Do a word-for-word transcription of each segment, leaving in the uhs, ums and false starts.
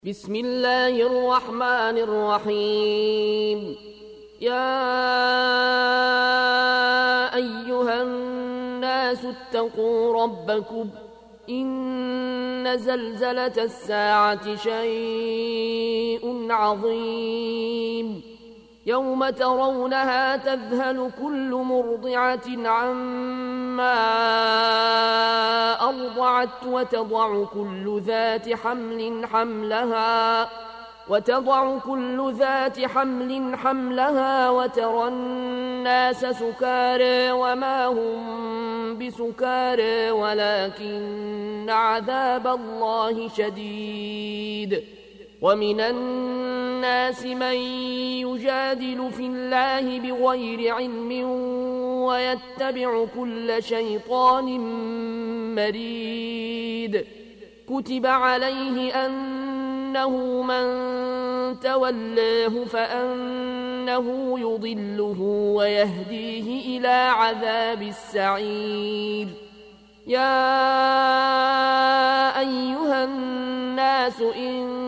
بسم الله الرحمن الرحيم. يا أيها الناس اتقوا ربكم إن زلزلة الساعة شيء عظيم يوم ترونها تذهل كل مرضعة عما أرضعت وتضع كل ذات حمل حملها وتضع كل ذات حمل حملها وترى الناس سكارى وما هم بسكارى ولكن عذاب الله شديد. ومن الناس من يجادل في الله بغير علم ويتبع كل شيطان مريد. كتب عليه أنه من تولاه فأنه يضله ويهديه إلى عذاب السعير. يا أيها الناس إن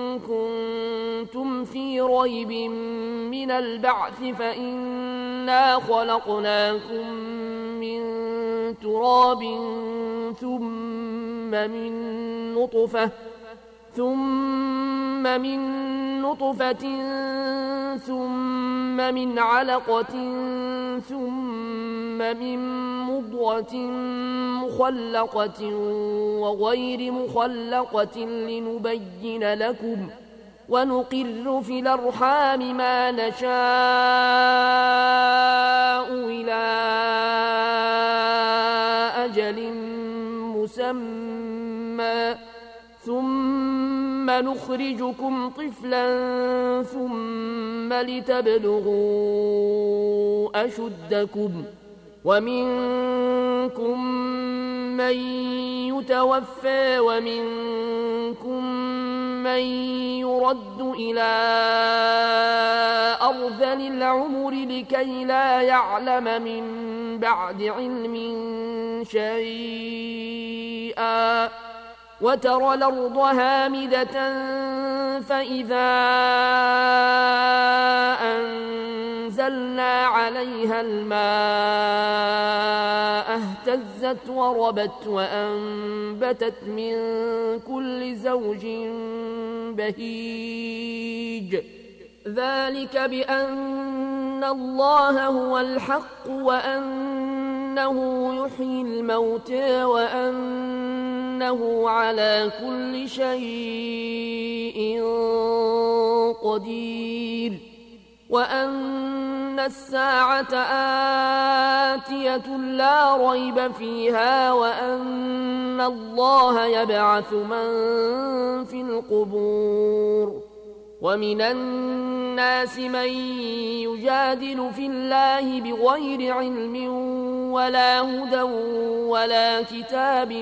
كنتم في ريب من البعث فإنا خلقناكم من تراب ثم من نطفة ثم من نطفة ثم من علقة ثم من مضغة مخلقة وغير مخلقة لنبين لكم ونقر في الأرحام ما نشاء إلى أجل مسمى ثم نخرجكم طفلا ثم لتبلغوا أشدكم ومنكم من يتوفى ومنكم من يرد إلى أرذل العمر لكي لا يعلم من بعد علم شيئا وترى الأرض هامدة فإذا أنزلنا عليها الماء اهتزت وربت وأنبتت من كل زوج بهيج. ذلك بأن الله هو الحق وأنه يحيي الموتى وأنه على كل شيء قدير وأن الساعة آتية لا ريب فيها وأن الله يبعث من في القبور. ومن الناس من يجادل في الله بغير علم ولا هدى ولا كتاب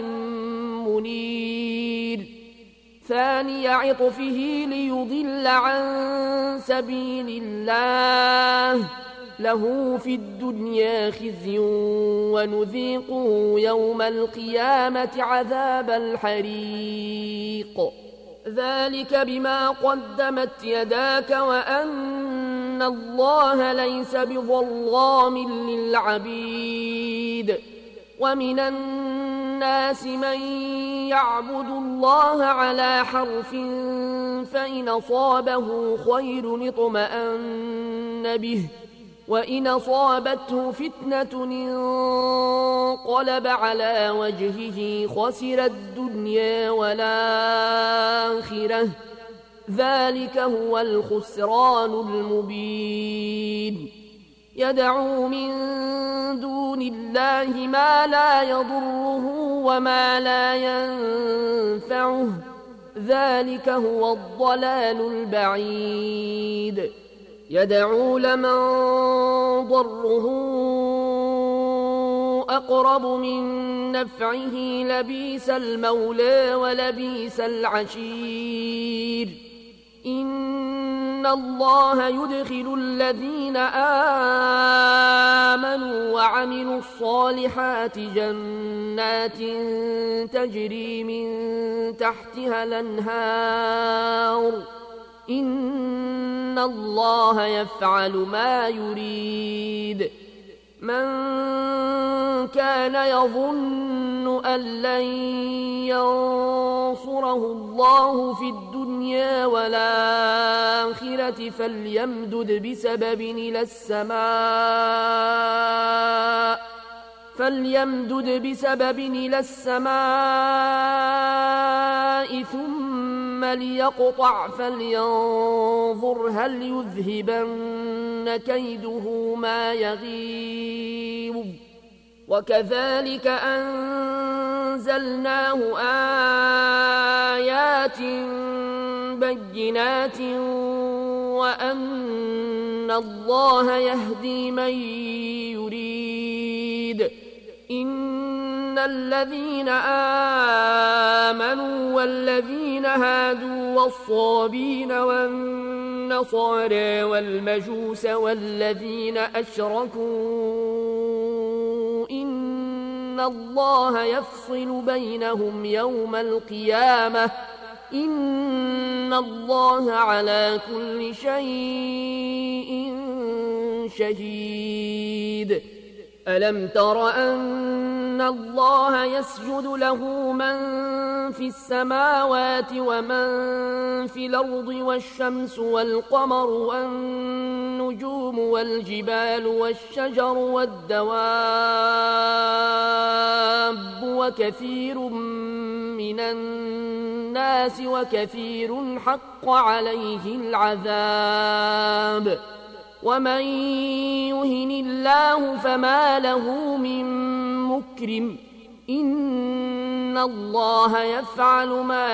منير. ثاني عطفه ليضل عن سبيل الله له في الدنيا خزي ونذيقه يوم القيامة عذاب الحريق. ذلك بما قدمت يداك وأن الله ليس بظلام للعبيد. ومن الناس من يعبد الله على حرف فإن أصابه خير اطمأن به وإن أصابته فتنة انقلب على وجهه خسر الدنيا والآخرة. ذلك هو الخسران المبين. يدعو من دون الله ما لا يضره وما لا ينفعه. ذلك هو الضلال البعيد. يدعو لمن ضره أقرب من نفعه لبيس المولى ولبيس العشير. إن الله يدخل الذين آمنوا وعملوا الصالحات جنات تجري من تحتها الأنهار إن الله يفعل ما يريد. من كان يظن أن لن ينصره الله في الدنيا والآخرة فليمدد بسبب إلى السماء فليمدد بسبب إلى السماء ثم ليقطع فلينظر هل يذهبن كيده ما يغيظ. وكذلك أنزلناه آيات بينات وأن الله يهدي من يريد. إن الذين آمنوا والذين هادوا والصابين والنصارى والمجوس والذين أشركوا إن الله يفصل بينهم يوم القيامة إن الله على كل شيء شهيد. ألم تر أن الله يسجد له من في السماوات ومن في الأرض والشمس والقمر والنجوم والجبال والشجر والدواب وكثير من الناس وكثير حق عليه العذاب ومن يهن الله فما له من مكرم إن الله يفعل ما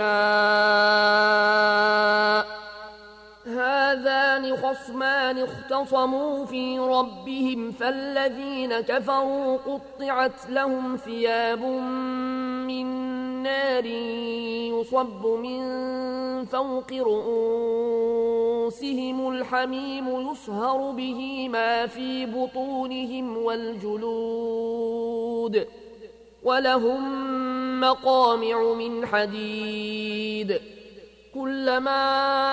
يشاء. هذان خصمان اختصموا في ربهم فالذين كفروا قطعت لهم ثياب من نار يصب من فوق رؤوسهم الحميم يصهر به ما في بطونهم والجلود ولهم مقامع من حديد كلما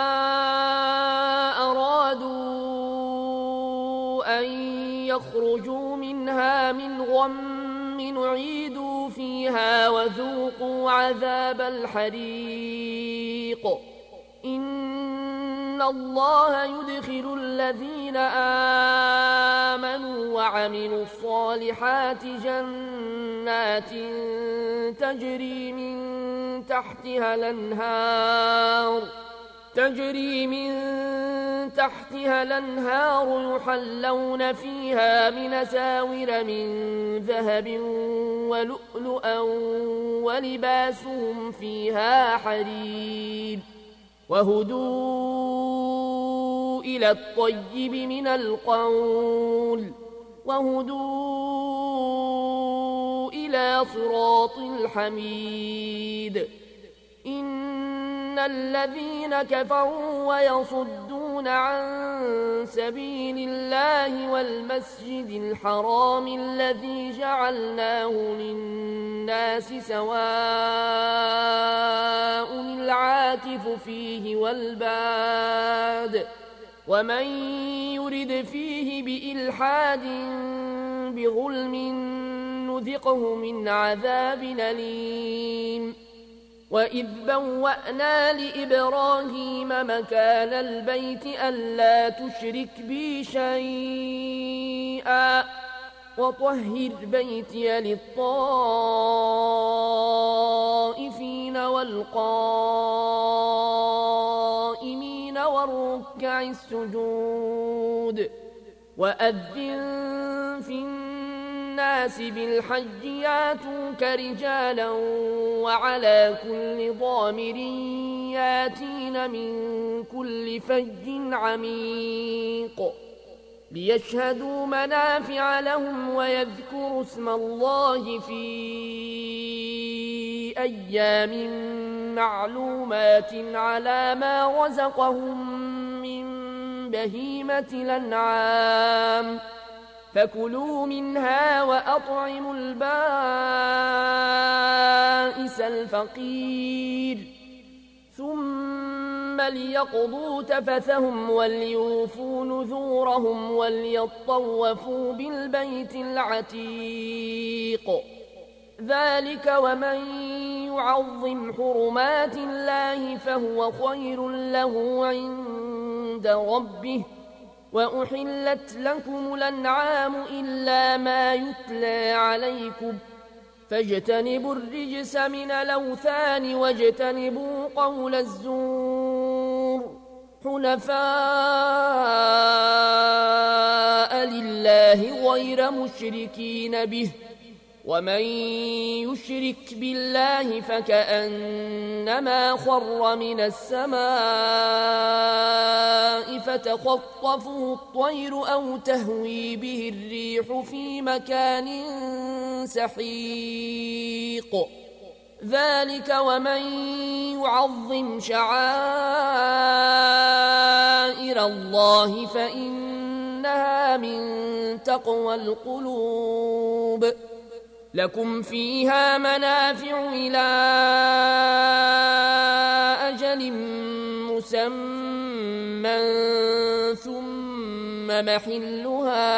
أرادوا أن يخرجوا منها من غم نعيدوا فيها وذوقوا عذاب الحريق. إن الله يدخل الذين آمنوا وعملوا الصالحات جنات تجري من تحتها الأنهار تجري من تحتها الأنهار يحلون فيها من أساور من ذهب ولؤلؤا ولباسهم فيها حرير وهدوا إلى الطيب من القول وهدوا إلى صراط الحميد. إن الذين كفروا ويصدون عن سبيل الله والمسجد الحرام الذي جعلناه للناس سواء العاكف فيه والباد ومن يرد فيه بإلحاد بظلم نذقه من عذاب أليم. وإذ بوأنا لإبراهيم مكان البيت ألا تشرك بي شيئا وطهر بيتي للطائفين والقائمين والركع السجود. وأذن في الناس بالحج ياتوك رجالا وعلى كل ضامر ياتين من كل فج عميق ليشهدوا منافع لهم ويذكروا اسم الله في أيام معلومات على ما رزقهم من بهيمة الأنعام فكلوا منها وأطعموا البائس الفقير ثم ليقضوا تفثهم وليوفوا نذورهم وليطوفوا بالبيت العتيق ذلك ومن يعظم حرمات الله فهو خير له عند ربه وأحلت لكم الأنعام إلا ما يتلى عليكم فاجتنبوا الرجس من الأوثان واجتنبوا قول الزور حنفاء لله غير مشركين به ومن يشرك بالله فكأنما خر من السماء فتخطفه الطير أو تهوي به الريح في مكان سحيق ذلك ومن يعظم شعائر الله فإنها من تقوى القلوب لكم فيها منافع إلى أجل مسمى ثم محلها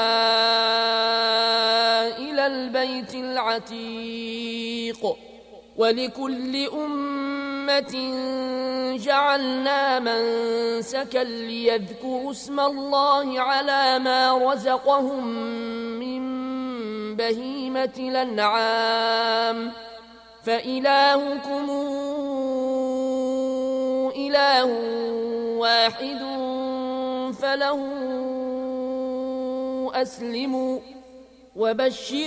إلى البيت العتيق ولكل أمة جعلنا منسكا ليذكروا اسم الله على ما رزقهم من بهيمة الأنعام فإلهكم إله واحد فله أسلموا وبشر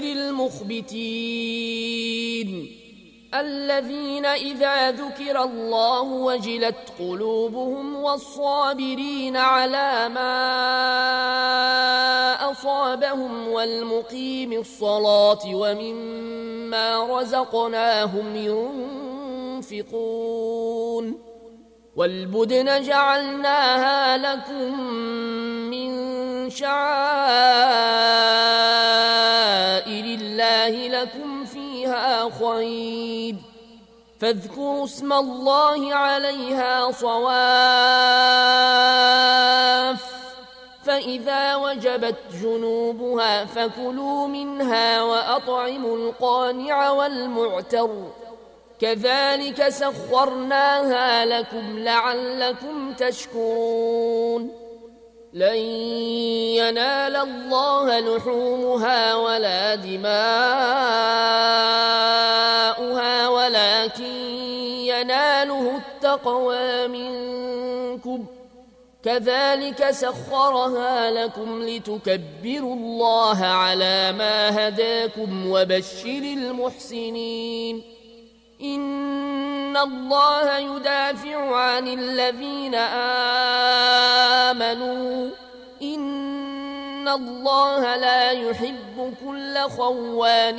المخبتين الذين إذا ذكر الله وجلت قلوبهم والصابرين على ما أصابهم والمقيم الصلاة ومما رزقناهم ينفقون والبدن جعلناها لكم من شعائر الله لكم فيها خير فاذكروا اسم الله عليها صواف فإذا وجبت جنوبها فكلوا منها وأطعموا القانع والمعتر كذلك سخرناها لكم لعلكم تشكرون لن ينال الله لحومها ولا دماؤها ولكن يناله التقوى منكم كذلك سخرها لكم لتكبروا الله على ما هداكم وبشر المحسنين إن الله يدافع عن الذين آمنوا إن الله لا يحب كل خوان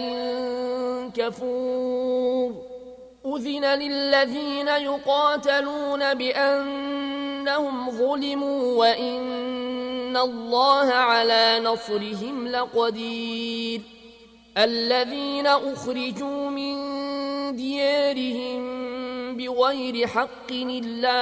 كفور أذن للذين يقاتلون بأنهم ظلموا وإن الله على نصرهم لقدير الذين أخرجوا من ديارهم بغير حق إلا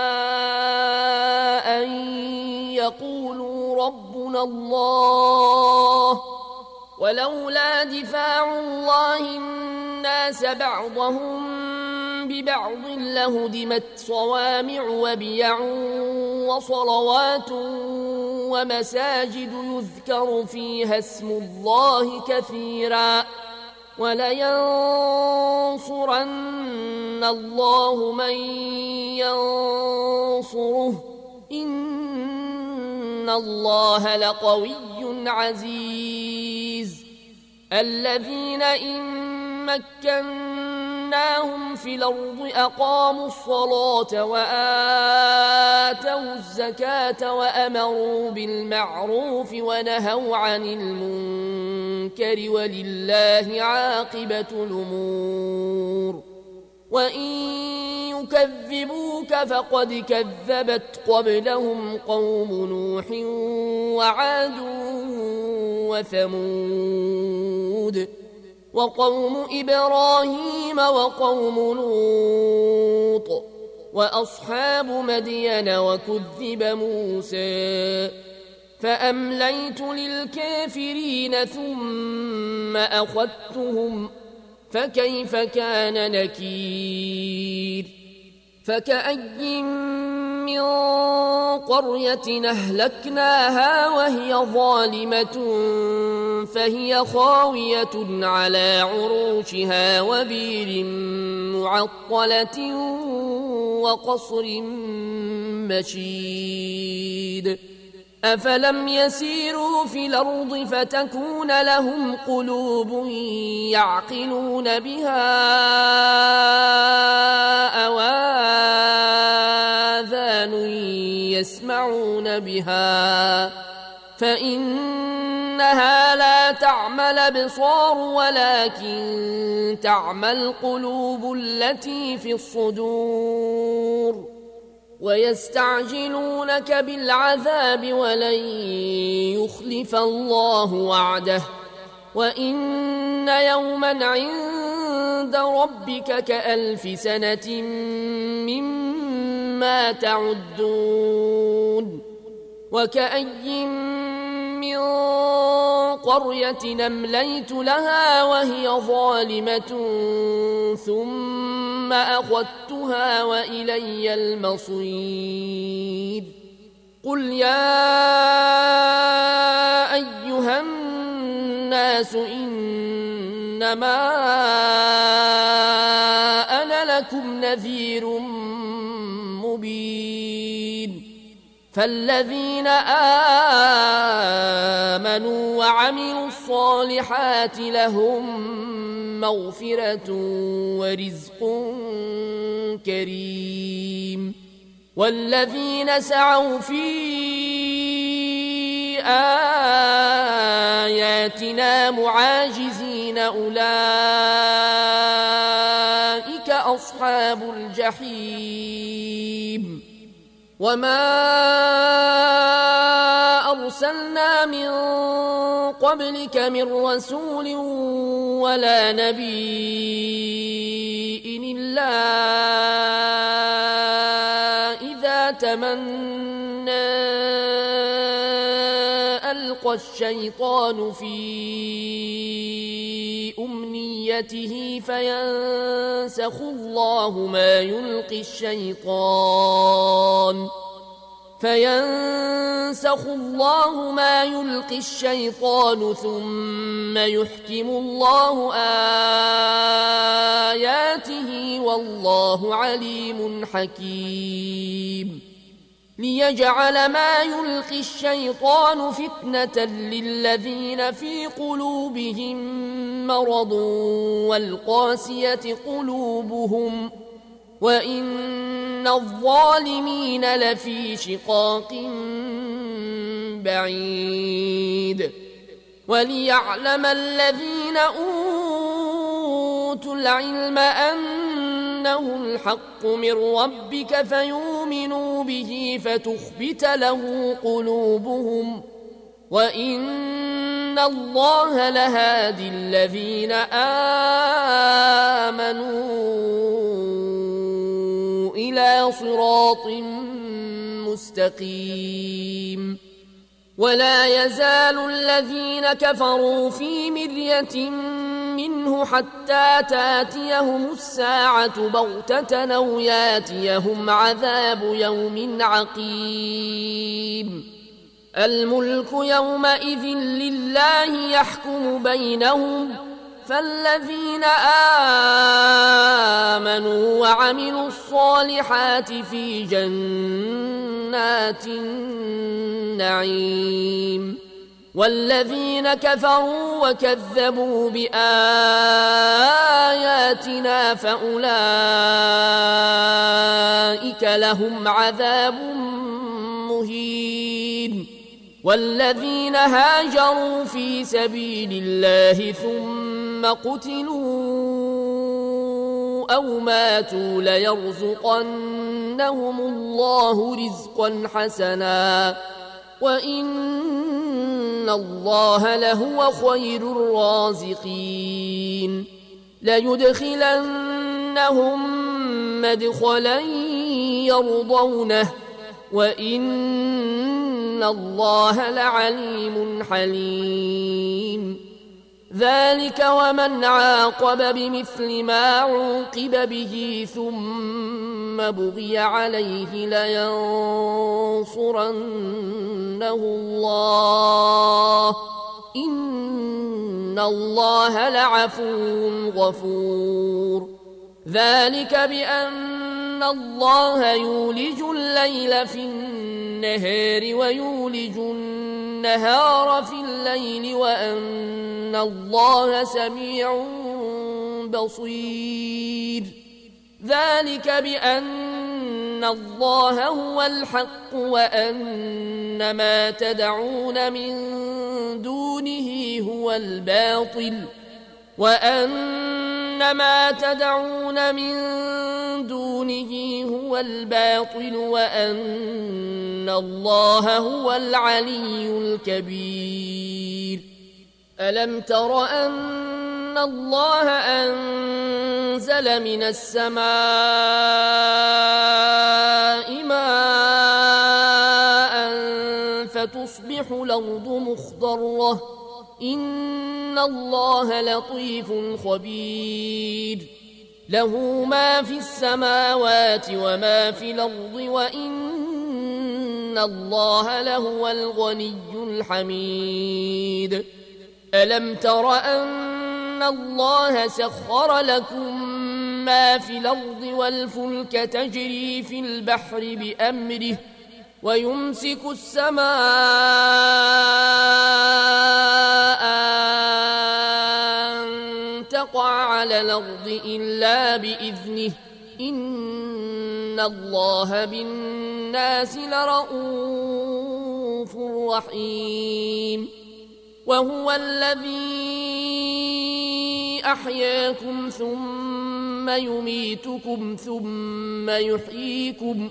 أن يقولوا ربنا الله ولولا دفاع الله الناس بعضهم ببعض لهدمت صوامع وبيع وصلوات ومساجد يذكر فيها اسم الله كثيرا ولينصرن الله من ينصره إن الله لقوي عزيز الذين إن مكناهم في الأرض أقاموا الصلاة وآتوا الزكاة وأمروا بالمعروف ونهوا عن المنكر ولله عاقبة الأمور وإن يكذبوك فقد كذبت قبلهم قوم نوح وعاد وثمود وقوم إبراهيم وقوم لوط وأصحاب مدين وكذب موسى فأمليت للكافرين ثم أخذتهم فكيف كان نكير فكأي من قرية أهلكناها وهي ظالمة فهي خاوية على عروشها وبير معطلة وقصر مشيد أفلم يسيروا في الأرض فتكون لهم قلوب يعقلون بها أو آذان يسمعون بها فإنها لا تعمى الأبصار ولكن تعمى القلوب التي في الصدور ويستعجلونك بالعذاب ولن يخلف الله وعده وإن يوما عند ربك كألف سنة مما تعدون وكأي من قرية أمليت لها وهي ظالمة ثم أخذتها وإلي المصير قل يا أيها الناس إنما أنا لكم نذير مبين فالذين آمنوا وعملوا الصالحات لهم مغفرة ورزق كريم والذين سعوا في آياتنا معاجزين أولئك أصحاب الجحيم وما أرسلنا من قبلك من رسول ولا نبي إلا إذا تمنى ألقى الشيطان في أمنيته فينسخ الله ما يلقي الشيطان فينسخ الله ما يلقي الشيطان ثم يحكم الله آياته والله عليم حكيم ليجعل ما يلقي الشيطان فتنة للذين في قلوبهم مرض والقاسية قلوبهم وإن الظالمين لفي شقاق بعيد وليعلم الذين أوتوا العلم أنه الحق من ربك فيؤمنوا به فتخبت له قلوبهم وإن الله لهادي الذين آمنوا إلى صراط مستقيم ولا يزال الذين كفروا في مرية منه حتى تاتيهم الساعة بغتة أو ياتيهم عذاب يوم عقيم الملك يومئذ لله يحكم بينهم فالذين آمنوا وعملوا الصالحات في جنات النعيم والذين كفروا وكذبوا بآياتنا فأولئك لهم عذاب مهين والذين هاجروا في سبيل الله ثم قتلوا أو ماتوا ليرزقنهم الله رزقا حسنا وإن الله لهو خير الرازقين ليدخلنهم مدخلا يرضونه وإن الله لعليم حليم ذلك ومن عاقب بمثل ما عوقب به ثم بغي عليه لينصرنه الله إن الله لعفو غفور ذلك بأن الله يولج الليل في النهار ويولج النهار في الليل وأن الله سميع بصير ذلك بأن الله هو الحق وأن ما تدعون من دونه هو الباطل وأن ما تدعون من دونه هو الباطل وأن الله هو العلي الكبير ألم تر أن الله أنزل من السماء ماء فتصبح الأرض مخضرة إن الله لطيف خبير له ما في السماوات وما في الأرض وإن الله لهو الغني الحميد ألم تر أن الله سخر لكم ما في الأرض والفلك تجري في البحر بأمره ويمسك السماء أن تقع على الأرض إلا بإذنه إن الله بالناس لرؤوف رحيم وهو الذي أحياكم ثم يميتكم ثم يحييكم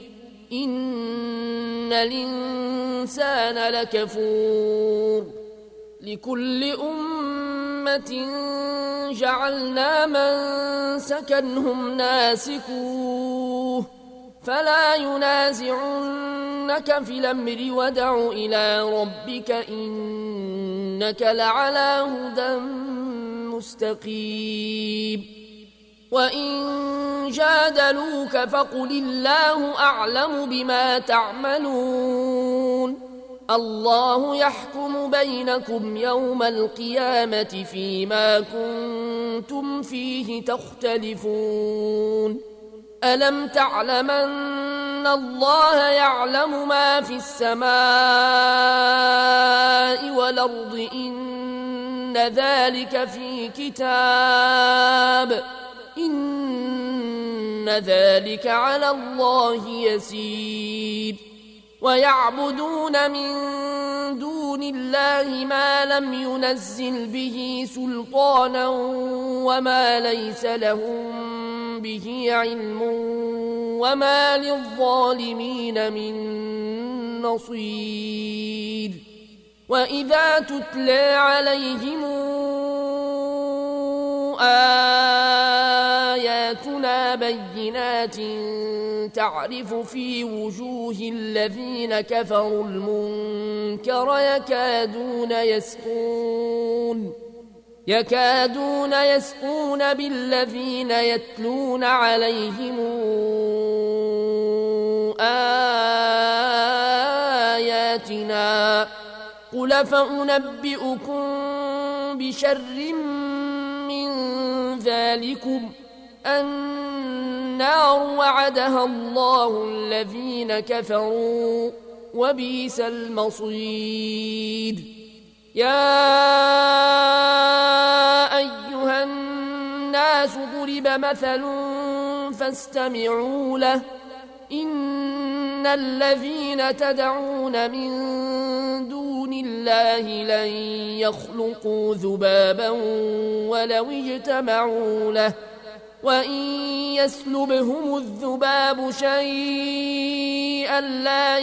إن الإنسان لكفور لكل أمة جعلنا من سكنهم ناسكوه فلا ينازعنك في الأمر ودع إلى ربك إنك لعلى هدى مستقيم وإن جادلوك فقل الله أعلم بما تعملون الله يحكم بينكم يوم القيامة فيما كنتم فيه تختلفون ألم تعلم أن الله يعلم ما في السماء والأرض إن ذلك في كتاب إن ذلك على الله يسير ويعبدون من دون الله ما لم ينزل به سلطانا وما ليس لهم به علم وما للظالمين من نصير وإذا تتلى عليهم آياتنا بينات تعرف في وجوه الذين كفروا المنكر يكادون يسقون يكادون يسقون بالذين يتلون عليهم آياتنا قل فأنبئكم بشر من ذلكم النار وعدها الله الذين كفروا وبئس المصير يا أيها الناس ضرب مثل فاستمعوا له إن الذين تدعون من دون الله لن يخلقوا ذبابا ولو اجتمعوا له وإن يسلبهم الذباب شيئا لا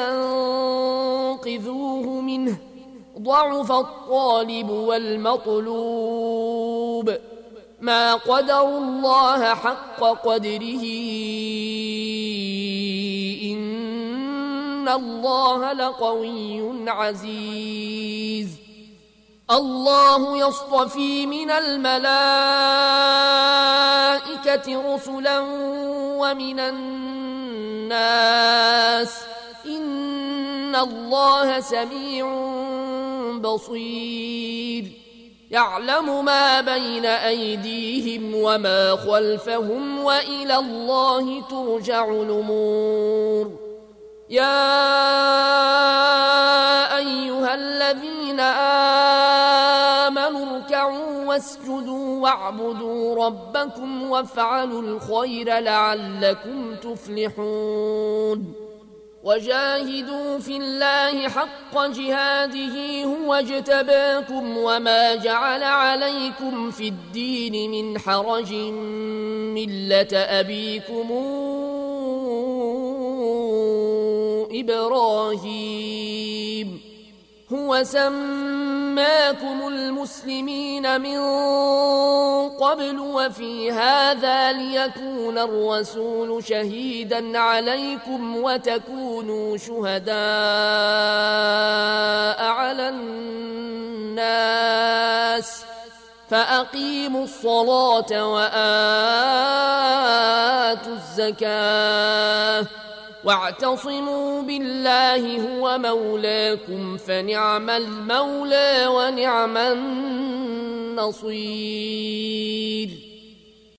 يستنقذوه منه ضعف الطالب والمطلوب ما قدروا الله حق قدره إن الله لقوي عزيز الله يصطفي من الملائكة رسلا ومن الناس إن الله سميع بصير يعلم ما بين أيديهم وما خلفهم وإلى الله ترجع الأمور يا أيها الذين آمنوا اركعوا واسجدوا واعبدوا ربكم وافعلوا الخير لعلكم تفلحون وجاهدوا في الله حق جهاده هو اجتباكم وما جعل عليكم في الدين من حرج ملة أبيكم إبراهيم هو سماكم المسلمين من قبل وفي هذا ليكون الرسول شهيدا عليكم وتكونوا شهداء على الناس فأقيموا الصلاة وآتوا الزكاة واعتصموا بالله هو مولاكم فنعم المولى ونعم النصير